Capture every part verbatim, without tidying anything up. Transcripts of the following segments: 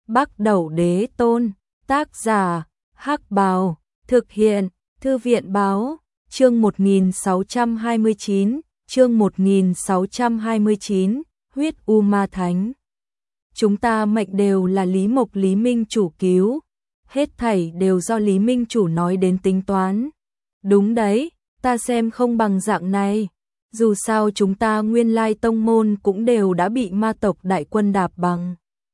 Bắc Đẩu Đế Tôn, tác giả, Hắc Bào, thực hiện, Thư viện báo, chương một nghìn sáu trăm hai mươi chín, chương một nghìn sáu trăm hai mươi chín, huyết u ma thánh. Chúng ta mệnh đều là Lý Mộc Lý Minh Chủ cứu, hết thảy đều do Lý Minh Chủ nói đến tính toán. Đúng đấy, ta xem không bằng dạng này. Dù sao chúng ta nguyên lai tông môn cũng đều đã bị ma tộc đại quân đạp bằng.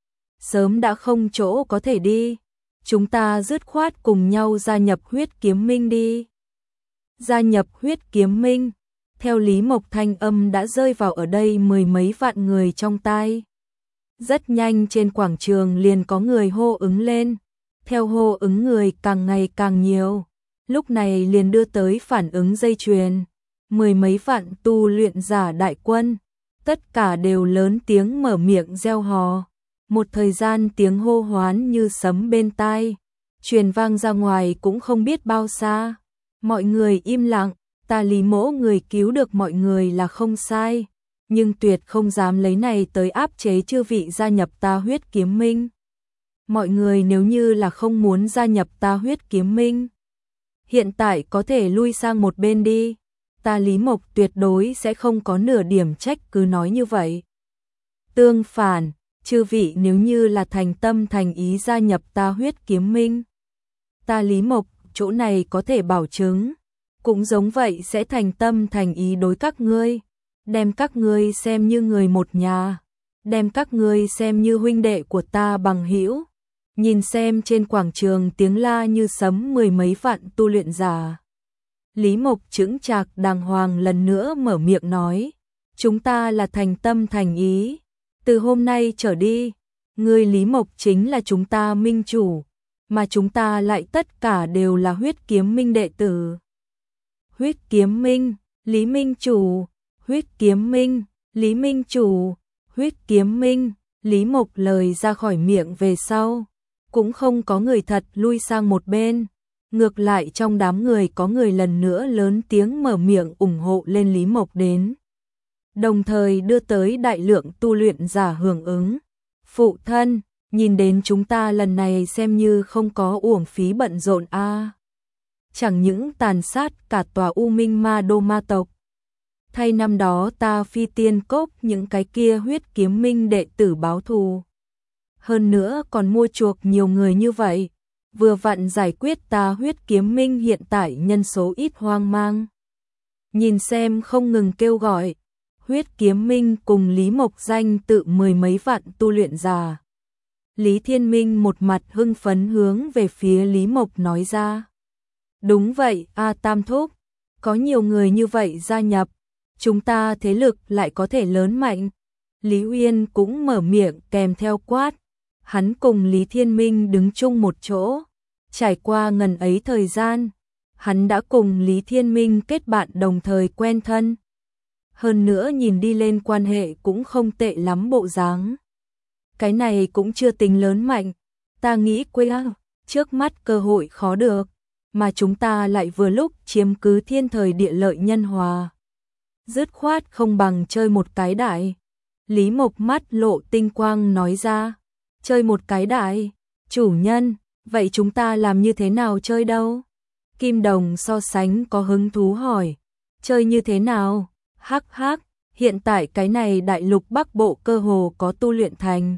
Sớm đã không chỗ có thể đi. Chúng ta dứt khoát cùng nhau gia nhập huyết kiếm minh đi. Gia nhập huyết kiếm minh. Theo Lý Mộc thanh âm đã rơi vào ở đây mười mấy vạn người trong tai. Rất nhanh trên quảng trường liền có người hô ứng lên. Theo hô ứng người càng ngày càng nhiều. Lúc này liền đưa tới phản ứng dây chuyền. Mười mấy vạn tu luyện giả đại quân. Tất cả đều lớn tiếng mở miệng reo hò. Một thời gian tiếng hô hoán như sấm bên tai. Truyền vang ra ngoài cũng không biết bao xa. Mọi người im lặng. Ta Lý Mỗ người cứu được mọi người là không sai. Nhưng tuyệt không dám lấy này tới áp chế chư vị gia nhập ta huyết kiếm minh. Mọi người nếu như là không muốn gia nhập ta huyết kiếm minh, hiện tại có thể lui sang một bên đi. Ta Lý Mộc tuyệt đối sẽ không có nửa điểm trách cứ nói như vậy. Tương phản, chư vị nếu như là thành tâm thành ý gia nhập ta huyết kiếm minh, ta Lý Mộc chỗ này có thể bảo chứng, cũng giống vậy sẽ thành tâm thành ý đối các ngươi, đem các ngươi xem như người một nhà, đem các ngươi xem như huynh đệ của ta bằng hữu. Nhìn xem trên quảng trường tiếng la như sấm mười mấy vạn tu luyện giả. Lý Mộc chững chạc đàng hoàng lần nữa mở miệng nói, chúng ta là thành tâm thành ý, từ hôm nay trở đi, ngươi Lý Mộc chính là chúng ta minh chủ, mà chúng ta lại tất cả đều là huyết kiếm minh đệ tử. Huyết kiếm minh, Lý Minh Chủ, huyết kiếm minh, Lý Minh Chủ, huyết kiếm minh, Lý Mộc lời ra khỏi miệng về sau. Cũng không có người thật lui sang một bên. Ngược lại trong đám người có người lần nữa lớn tiếng mở miệng ủng hộ lên Lý Mộc đến. Đồng thời đưa tới đại lượng tu luyện giả hưởng ứng. Phụ thân, nhìn đến chúng ta lần này xem như không có uổng phí bận rộn a. À. Chẳng những tàn sát cả tòa U Minh Ma Đô ma tộc. Thay năm đó ta phi tiên cốc những cái kia huyết kiếm minh đệ tử báo thù. Hơn nữa còn mua chuộc nhiều người như vậy, vừa vặn giải quyết ta huyết kiếm minh hiện tại nhân số ít hoang mang. Nhìn xem không ngừng kêu gọi, huyết kiếm minh cùng Lý Mộc danh tự mười mấy vạn tu luyện giả. Lý Thiên Minh một mặt hưng phấn hướng về phía Lý Mộc nói ra. Đúng vậy, A Tam Thúc, có nhiều người như vậy gia nhập, chúng ta thế lực lại có thể lớn mạnh. Lý Uyên cũng mở miệng kèm theo quát. Hắn cùng Lý Thiên Minh đứng chung một chỗ, trải qua ngần ấy thời gian, hắn đã cùng Lý Thiên Minh kết bạn đồng thời quen thân. Hơn nữa nhìn đi lên quan hệ cũng không tệ lắm bộ dáng. Cái này cũng chưa tính lớn mạnh, ta nghĩ quê trước mắt cơ hội khó được, mà chúng ta lại vừa lúc chiếm cứ thiên thời địa lợi nhân hòa. Dứt khoát không bằng chơi một cái đại. Lý Mộc mắt lộ tinh quang nói ra. Chơi một cái đại, chủ nhân, vậy chúng ta làm như thế nào chơi đâu? Kim Đồng so sánh có hứng thú hỏi, chơi như thế nào? Hắc hắc, hiện tại cái này đại lục Bắc Bộ cơ hồ có tu luyện thành.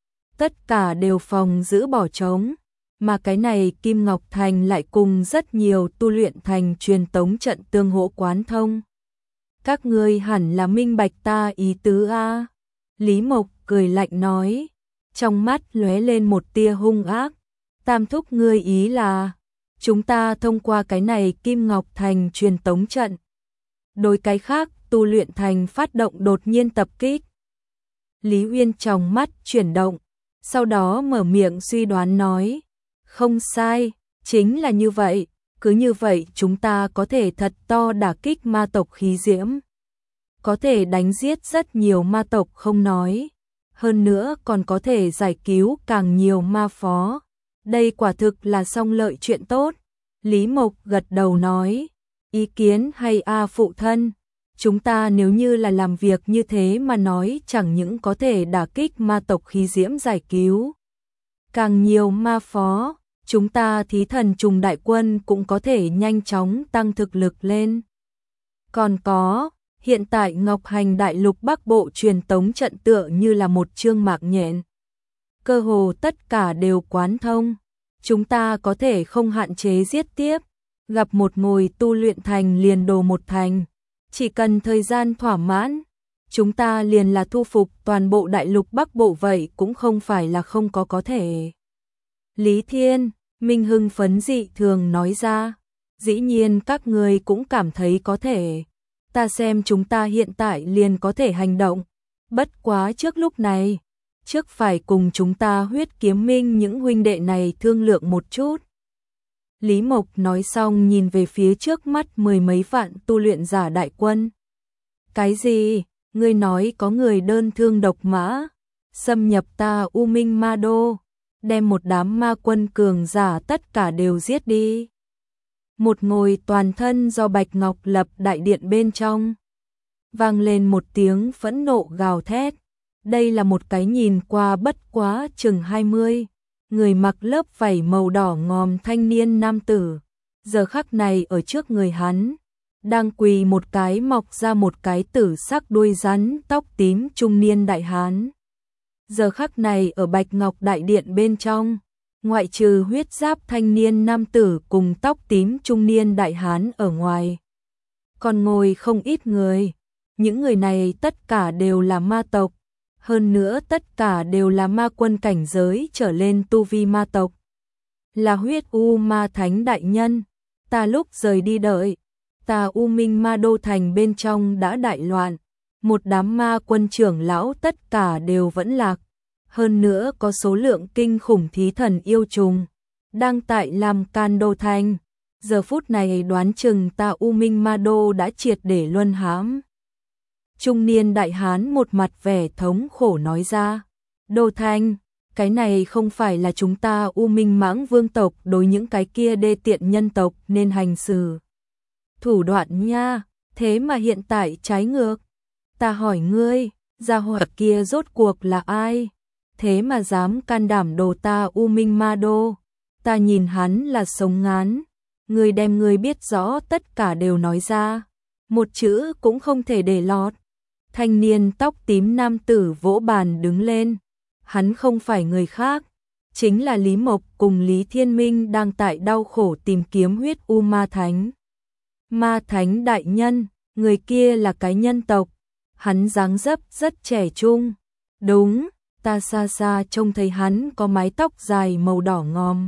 Tất cả đều phòng giữ bỏ trống, mà cái này Kim Ngọc Thành lại cùng rất nhiều tu luyện thành truyền tống trận tương hỗ quán thông. Các ngươi hẳn là minh bạch ta ý tứ a. Lý Mộc cười lạnh nói. Trong mắt lóe lên một tia hung ác. Tam Thúc ngươi ý là, chúng ta thông qua cái này Kim Ngọc Thành truyền tống trận. Đối cái khác tu luyện thành phát động đột nhiên tập kích. Lý Uyên trong mắt chuyển động, sau đó mở miệng suy đoán nói. Không sai, chính là như vậy, cứ như vậy chúng ta có thể thật to đả kích ma tộc khí diễm. Có thể đánh giết rất nhiều ma tộc không nói. Hơn nữa còn có thể giải cứu càng nhiều ma phó. Đây quả thực là song lợi chuyện tốt. Lý Mộc gật đầu nói, ý kiến hay a phụ thân, chúng ta nếu như là làm việc như thế mà nói chẳng những có thể đả kích ma tộc khí diễm giải cứu, càng nhiều ma phó, chúng ta thí thần trùng đại quân cũng có thể nhanh chóng tăng thực lực lên. Còn có, hiện tại Ngọc Hành Đại Lục Bắc Bộ truyền tống trận tựa như là một chương mạc nhện. Cơ hồ tất cả đều quán thông, chúng ta có thể không hạn chế giết tiếp, gặp một ngồi tu luyện thành liền đồ một thành, chỉ cần thời gian thỏa mãn, chúng ta liền là thu phục toàn bộ Đại Lục Bắc Bộ vậy cũng không phải là không có có thể. Lý Thiên, Minh hưng phấn dị thường nói ra, dĩ nhiên các người cũng cảm thấy có thể. Ta xem chúng ta hiện tại liền có thể hành động, bất quá trước lúc này, trước phải cùng chúng ta Huyết Kiếm Minh những huynh đệ này thương lượng một chút. Lý Mộc nói xong nhìn về phía trước mắt mười mấy vạn tu luyện giả đại quân. Cái gì? Ngươi nói có người đơn thương độc mã, xâm nhập ta U Minh Ma Đô, đem một đám ma quân cường giả tất cả đều giết đi. Một ngồi toàn thân do Bạch Ngọc lập đại điện bên trong. Vang lên một tiếng phẫn nộ gào thét. Đây là một cái nhìn qua bất quá chừng hai mươi, người mặc lớp vảy màu đỏ ngòm thanh niên nam tử. Giờ khắc này ở trước người hắn, đang quỳ một cái mọc ra một cái tử sắc đuôi rắn tóc tím trung niên đại hán. Giờ khắc này ở Bạch Ngọc đại điện bên trong, ngoại trừ huyết giáp thanh niên nam tử cùng tóc tím trung niên đại hán ở ngoài, còn ngồi không ít người. Những người này tất cả đều là ma tộc, hơn nữa tất cả đều là ma quân cảnh giới trở lên tu vi ma tộc. Là Huyết U Ma Thánh đại nhân, ta lúc rời đi đợi, ta U Minh Ma Đô thành bên trong đã đại loạn, một đám ma quân trưởng lão tất cả đều vẫn lạc. Hơn nữa có số lượng kinh khủng thí thần yêu trùng đang tại làm can đô thành. Giờ phút này đoán chừng ta U Minh Ma Đô đã triệt để luân hãm. Trung niên đại hán một mặt vẻ thống khổ nói ra, Đô Thanh, cái này không phải là chúng ta U Minh Mãng Vương tộc đối những cái kia đê tiện nhân tộc nên hành xử thủ đoạn nha, thế mà hiện tại trái ngược. Ta hỏi ngươi, gia hỏa kia rốt cuộc là ai? Thế mà dám can đảm đồ ta U Minh Ma Đô, ta nhìn hắn là sống ngán. Ngươi đem ngươi biết rõ tất cả đều nói ra, một chữ cũng không thể để lọt. Thanh niên tóc tím nam tử vỗ bàn đứng lên, hắn không phải người khác, chính là Lý Mộc cùng Lý Thiên Minh đang tại đau khổ tìm kiếm Huyết U Ma Thánh. Ma Thánh đại nhân, người kia là cái nhân tộc, hắn dáng dấp rất trẻ trung. Đúng, ta xa xa trông thấy hắn có mái tóc dài màu đỏ ngòm.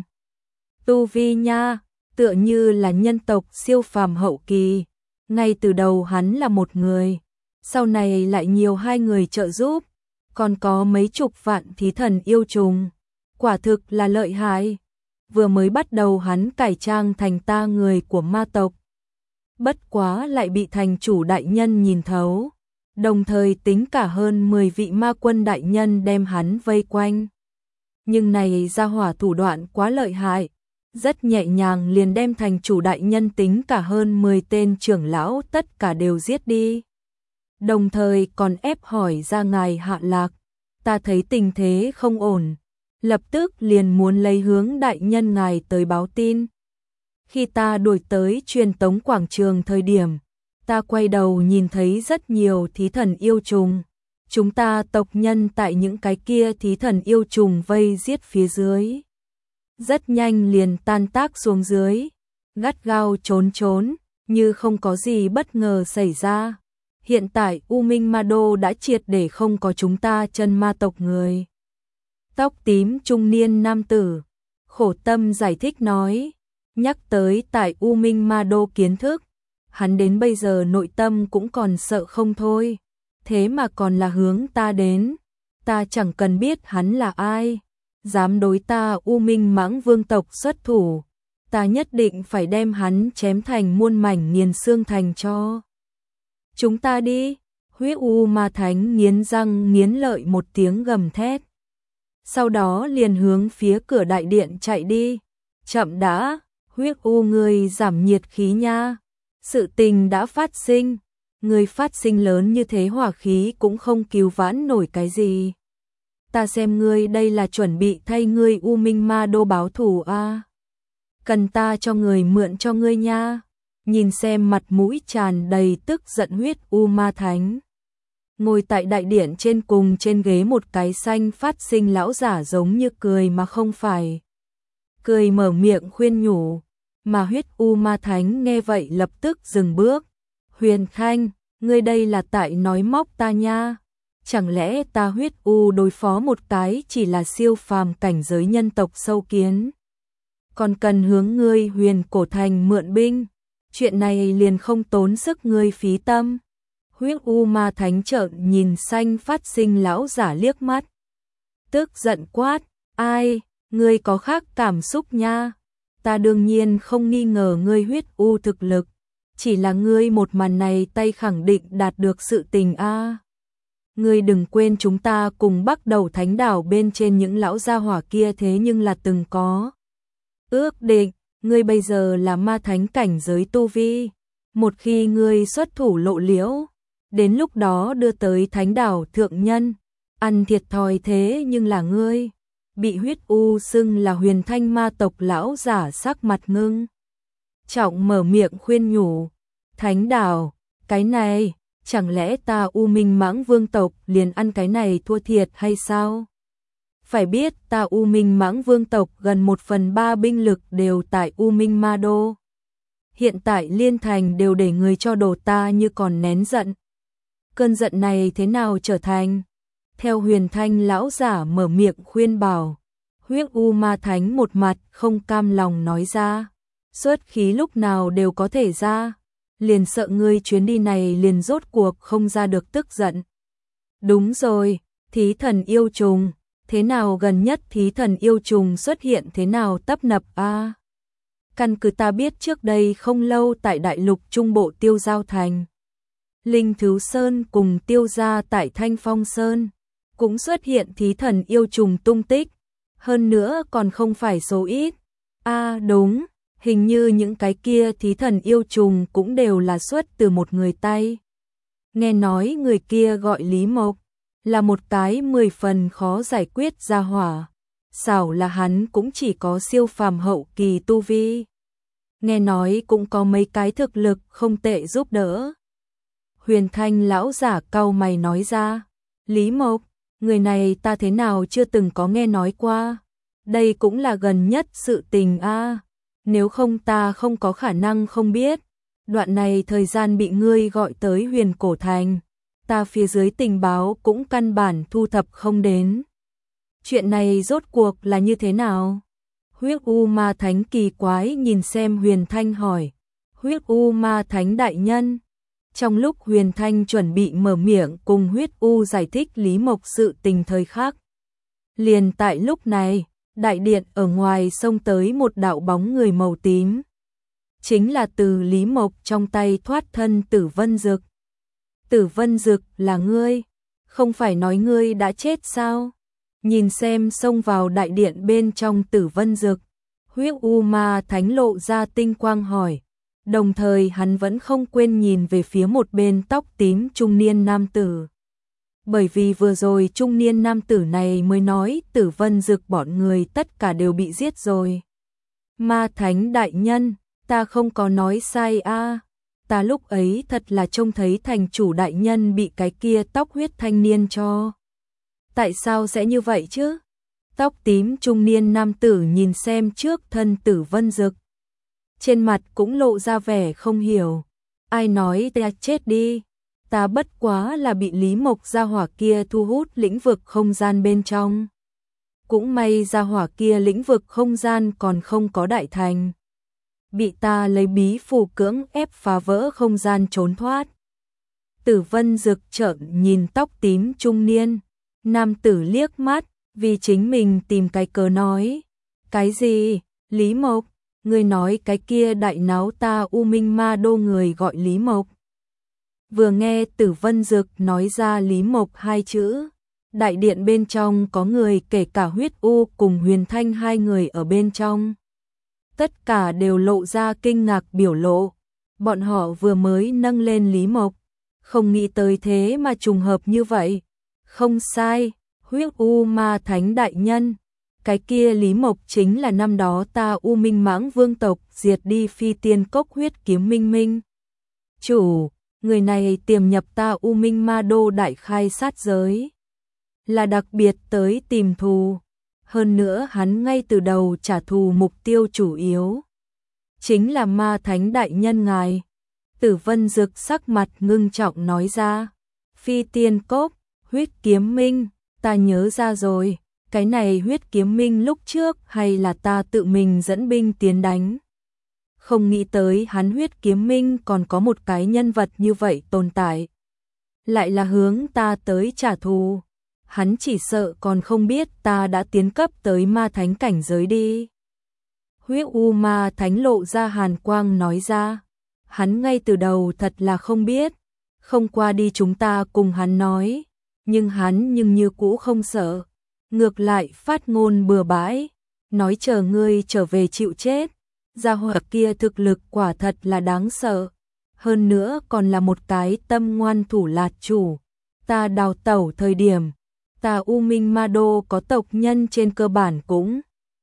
Tu vi nha, tựa như là nhân tộc siêu phàm hậu kỳ, ngay từ đầu hắn là một người, sau này lại nhiều hai người trợ giúp, còn có mấy chục vạn thí thần yêu trùng, quả thực là lợi hại. Vừa mới bắt đầu hắn cải trang thành ta người của ma tộc, bất quá lại bị thành chủ đại nhân nhìn thấu, đồng thời tính cả hơn mười vị ma quân đại nhân đem hắn vây quanh. Nhưng này ra hỏa thủ đoạn quá lợi hại, rất nhẹ nhàng liền đem thành chủ đại nhân tính cả hơn mười tên trưởng lão tất cả đều giết đi. Đồng thời còn ép hỏi ra ngài hạ lạc, ta thấy tình thế không ổn, lập tức liền muốn lấy hướng đại nhân ngài tới báo tin. Khi ta đuổi tới truyền tống quảng trường thời điểm, ta quay đầu nhìn thấy rất nhiều thí thần yêu trùng. Chúng ta tộc nhân tại những cái kia thí thần yêu trùng vây giết phía dưới. Rất nhanh liền tan tác xuống dưới, gắt gao trốn trốn, như không có gì bất ngờ xảy ra. Hiện tại U Minh Ma Đô đã triệt để không có chúng ta chân ma tộc người. Tóc tím trung niên nam tử, khổ tâm giải thích nói, nhắc tới tại U Minh Ma Đô kiến thức, hắn đến bây giờ nội tâm cũng còn sợ không thôi, thế mà còn là hướng ta đến, ta chẳng cần biết hắn là ai, dám đối ta U Minh Mãng Vương tộc xuất thủ, ta nhất định phải đem hắn chém thành muôn mảnh nghiền xương thành cho. Chúng ta đi, Huyết U Ma Thánh nghiến răng nghiến lợi một tiếng gầm thét. Sau đó liền hướng phía cửa đại điện chạy đi. Chậm đã, Huyết U người giảm nhiệt khí nha. Sự tình đã phát sinh, người phát sinh lớn như thế hỏa khí cũng không cứu vãn nổi cái gì. ta xem ngươi đây là chuẩn bị thay ngươi U Minh Ma Đô báo thù a. À? Cần ta cho người mượn cho ngươi nha. Nhìn xem mặt mũi tràn đầy tức giận huyết U Ma Thánh. Ngồi tại đại điện trên cùng trên ghế một cái xanh phát sinh lão giả giống như cười mà không phải. Cười mở miệng khuyên nhủ, mà huyết U Ma Thánh nghe vậy lập tức dừng bước. Huyền Thanh, ngươi đây là tại nói móc ta nha. Chẳng lẽ ta huyết U đối phó một cái chỉ là siêu phàm cảnh giới nhân tộc sâu kiến. Còn cần hướng ngươi Huyền Cổ Thành mượn binh. Chuyện này liền không tốn sức ngươi phí tâm. Huyết U Ma Thánh trợn nhìn xanh phát sinh lão giả liếc mắt. Tức giận quát, ai, ngươi có khác cảm xúc nha. Ta đương nhiên không nghi ngờ ngươi huyết U thực lực. Chỉ là ngươi một màn này tay khẳng định đạt được sự tình a. À. Ngươi đừng quên chúng ta cùng bắt đầu thánh đảo bên trên những lão gia hỏa kia thế nhưng là từng có. Ước định, ngươi bây giờ là ma thánh cảnh giới tu vi. Một khi ngươi xuất thủ lộ liễu, đến lúc đó đưa tới thánh đảo thượng nhân, ăn thiệt thòi thế nhưng là ngươi. Bị huyết U xưng là Huyền Thanh ma tộc lão giả sắc mặt ngưng. Trọng mở miệng khuyên nhủ, thánh đảo, cái này, chẳng lẽ ta U Minh Mãng Vương tộc liền ăn cái này thua thiệt hay sao? Phải biết ta U Minh Mãng Vương tộc gần một phần ba binh lực đều tại U Minh Ma Đô. Hiện tại liên thành đều để người cho đồ ta như còn nén giận. Cơn giận này thế nào trở thành? Theo Huyền Thanh lão giả mở miệng khuyên bảo, huyết U Ma Thánh một mặt không cam lòng nói ra, xuất khí lúc nào đều có thể ra, liền sợ ngươi chuyến đi này liền rốt cuộc không ra được tức giận. Đúng rồi, thí thần yêu trùng, thế nào gần nhất thí thần yêu trùng xuất hiện thế nào tấp nập a? À? Căn cứ ta biết trước đây không lâu tại đại lục trung bộ Tiêu Giao Thành, Linh Thứu Sơn cùng Tiêu gia tại Thanh Phong Sơn cũng xuất hiện thí thần yêu trùng tung tích, hơn nữa còn không phải số ít. A à, đúng, hình như những cái kia thí thần yêu trùng cũng đều là xuất từ một người tay. Nghe nói người kia gọi Lý Mộc, là một cái mười phần khó giải quyết gia hỏa. Xảo là hắn cũng chỉ có siêu phàm hậu kỳ tu vi. Nghe nói cũng có mấy cái thực lực không tệ giúp đỡ. Huyền Thanh lão giả cau mày nói ra, Lý Mộc, người này ta thế nào chưa từng có nghe nói qua. Đây cũng là gần nhất sự tình a. À. Nếu không ta không có khả năng không biết. Đoạn này thời gian bị ngươi gọi tới Huyền Cổ Thành, ta phía dưới tình báo cũng căn bản thu thập không đến. Chuyện này rốt cuộc là như thế nào? Huyết U Ma Thánh kỳ quái nhìn xem Huyền Thanh hỏi. Huyết U Ma Thánh đại nhân. Trong lúc Huyền Thanh chuẩn bị mở miệng cùng Huyết U giải thích Lý Mộc sự tình thời khắc, liền tại lúc này, đại điện ở ngoài xông tới một đạo bóng người màu tím. Chính là từ Lý Mộc trong tay thoát thân Tử Vân Dực. Tử Vân Dực là ngươi? Không phải nói ngươi đã chết sao? Nhìn xem xông vào đại điện bên trong Tử Vân Dực, Huyết U Ma Thánh lộ ra tinh quang hỏi. Đồng thời hắn vẫn không quên nhìn về phía một bên tóc tím trung niên nam tử. Bởi vì vừa rồi trung niên nam tử này mới nói Tử Vân Dực bọn người tất cả đều bị giết rồi. Ma Thánh đại nhân, ta không có nói sai a. À. Ta lúc ấy thật là trông thấy thành chủ đại nhân bị cái kia tóc huyết thanh niên cho. Tại sao sẽ như vậy chứ? Tóc tím trung niên nam tử nhìn xem trước thân Tử Vân Dực, trên mặt cũng lộ ra vẻ không hiểu. Ai nói ta chết đi? Ta bất quá là bị Lý Mộc gia hỏa kia thu hút lĩnh vực không gian bên trong. Cũng may gia hỏa kia lĩnh vực không gian còn không có đại thành. Bị ta lấy bí phù cưỡng ép phá vỡ không gian trốn thoát. Tử Vân Dực trợn nhìn tóc tím trung niên. Nam tử liếc mắt, vì chính mình tìm cái cớ nói. Cái gì? Lý Mộc? Ngươi nói cái kia đại náo ta U Minh Ma Đô người gọi Lý Mộc. Vừa nghe Tử Vân Dực nói ra Lý Mộc hai chữ, đại điện bên trong có người kể cả Huyết U cùng Huyền Thanh hai người ở bên trong. Tất cả đều lộ ra kinh ngạc biểu lộ. Bọn họ vừa mới nâng lên Lý Mộc, không nghĩ tới thế mà trùng hợp như vậy. Không sai, Huyết U Ma Thánh đại nhân, cái kia Lý Mộc chính là năm đó ta U Minh Mãng Vương tộc diệt đi Phi Tiên Cốc huyết kiếm minh minh. Chủ, người này tiềm nhập ta U Minh Ma Đô đại khai sát giới, là đặc biệt tới tìm thù. Hơn nữa hắn ngay từ đầu trả thù mục tiêu chủ yếu chính là Ma Thánh đại nhân ngài. Tử Vân Dực sắc mặt ngưng trọng nói ra. Phi Tiên Cốc, huyết kiếm minh, ta nhớ ra rồi, cái này huyết kiếm minh lúc trước hay là ta tự mình dẫn binh tiến đánh. Không nghĩ tới hắn huyết kiếm minh còn có một cái nhân vật như vậy tồn tại. Lại là hướng ta tới trả thù. Hắn chỉ sợ còn không biết ta đã tiến cấp tới ma thánh cảnh giới đi. Huyết U Ma Thánh lộ ra hàn quang nói ra. Hắn ngay từ đầu thật là không biết. Không qua đi chúng ta cùng hắn nói. Nhưng hắn nhưng như cũ không sợ. Ngược lại phát ngôn bừa bãi. Nói chờ ngươi trở về chịu chết. Gia hỏa kia thực lực quả thật là đáng sợ. Hơn nữa còn là một cái tâm ngoan thủ lạt chủ. Ta đào tẩu thời điểm. Ta U Minh Ma Đô có tộc nhân trên cơ bản cũng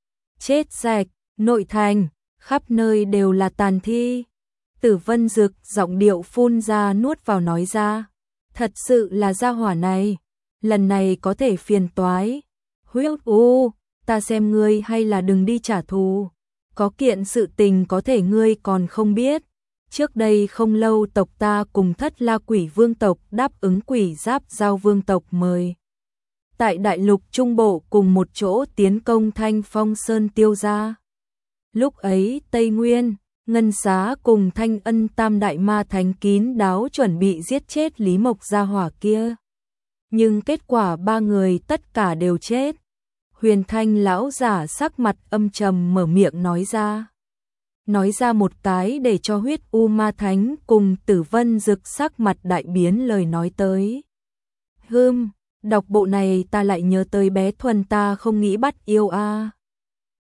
chết sạch. Nội thành, khắp nơi đều là tàn thi. Tử Vân Dực giọng điệu phun ra nuốt vào nói ra. Thật sự là gia hỏa này. Lần này có thể phiền toái. Huyết U, ta xem ngươi hay là đừng đi trả thù. Có kiện sự tình có thể ngươi còn không biết. Trước đây không lâu tộc ta cùng Thất La Quỷ Vương tộc đáp ứng Quỷ Giáp Giao Vương tộc mời. Tại đại lục Trung Bộ cùng một chỗ tiến công Thanh Phong Sơn Tiêu gia. Lúc ấy Tây Nguyên, Ngân Xá cùng Thanh Ân Tam Đại Ma Thánh kín đáo chuẩn bị giết chết Lý Mộc gia hỏa kia. Nhưng kết quả ba người tất cả đều chết. Huyền Thanh lão giả sắc mặt âm trầm mở miệng nói ra. Nói ra một cái để cho Huyết U Ma Thánh cùng Tử Vân Dực sắc mặt đại biến lời nói tới. Hừm, đọc bộ này ta lại nhớ tới bé Thuần ta không nghĩ bắt yêu a.